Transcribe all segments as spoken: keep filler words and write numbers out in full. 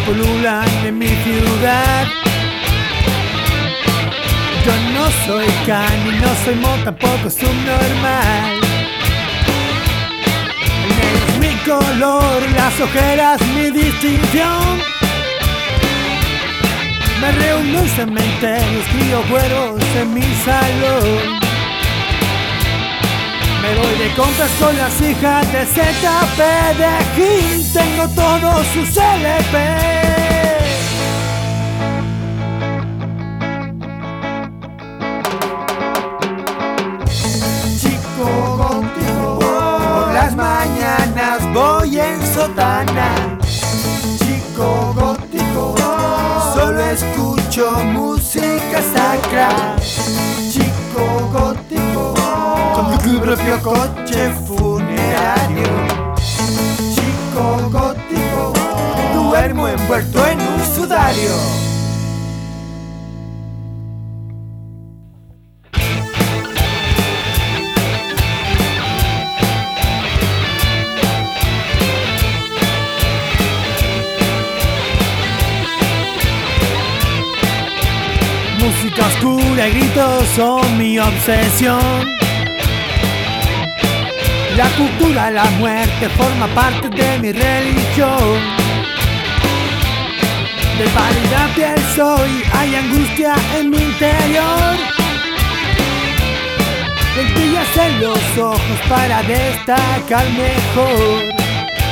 pululan en mi ciudad. Yo no soy cani, no soy mo, tampoco subnormal. El negro es mi color, las ojeras mi distinción. Me reúno en cementerios, crío cuervos en mi salón. Me voy de compras con las hijas de Z P de Gil, tengo todos sus L P. Chico gótico, por las mañanas voy en sotana. Chico gótico, solo escucho música sacra. Chico gótico, con mi propio coche funerario. Chico gótico, duermo envuelto en un sudario. Música oscura y gritos son mi obsesión. La cultura, la muerte forma parte de mi religión. De pálida piel soy, hay angustia en mi interior. Lentillas en los ojos para destacar mejor.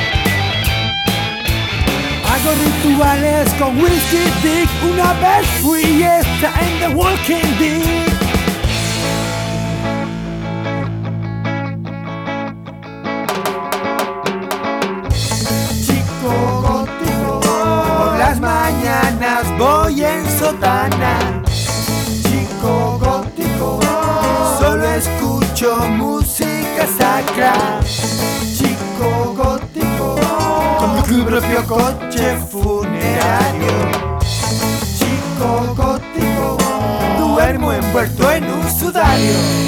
Hago rituales con Whiskey Dick, una vez fui esta en The Walking Dead. Chico gótico, por las mañanas voy en sotana. Chico gótico, solo escucho música sacra. Chico gótico, con mi propio coche funerario. Chico gótico, duermo envuelto en un sudario.